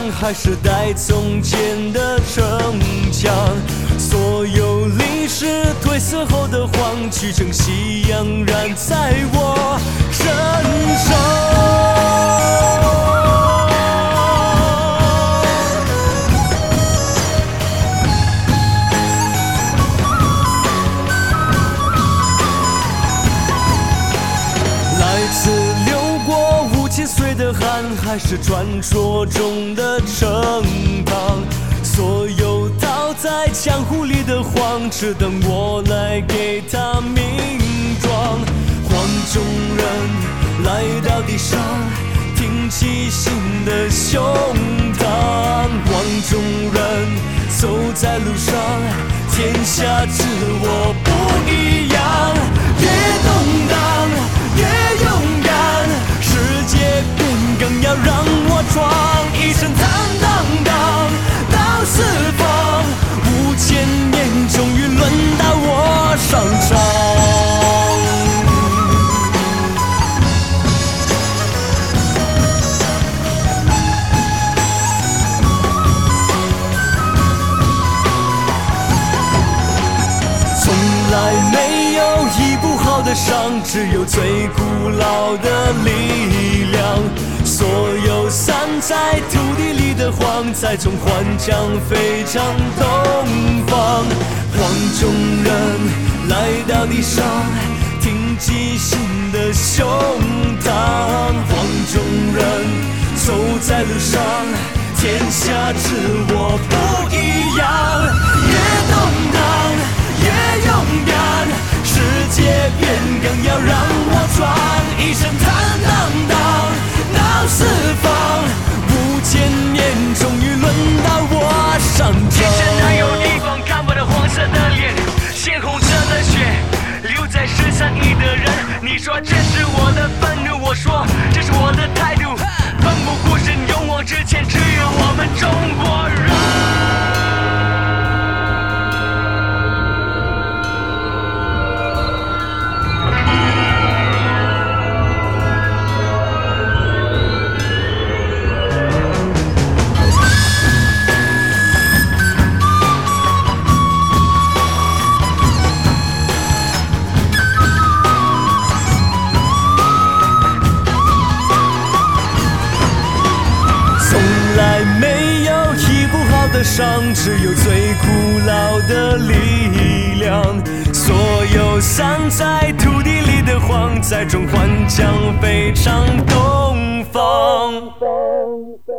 还是带从前的城墙，所有历史褪色后的黄曲成夕阳染在我身上。岁的汗，还是传说中的盛唐，所有倒在江湖里的黄，只等我来给它名状。黄种人来到地上，挺起心的胸膛。黄种人走在路上，天下之我不一样。越动荡，越勇敢。世界变更要让我闯，一生坦荡荡到四方，5000年终于轮到我上场。从来没有医不好的伤，只有最古老的力量。所有散在土地里的黄，在中环将飞向东方。黄种人来到地上，挺起心的胸膛。黄种人走在路上，天下之我不一样。越动荡，越勇敢，世界变更要让我闯，一生坦荡荡到四方，5000年终于轮到我上场。 天上哪有地方看不到黄色的脸，鲜红色的血留在13亿的人。你说这是我的愤怒，我说这是我的态度。奋不顾身勇往直前，只有我们中国人。 伤，只有最古老的力量。所有散在土地里的黄，在中环将飞向东方。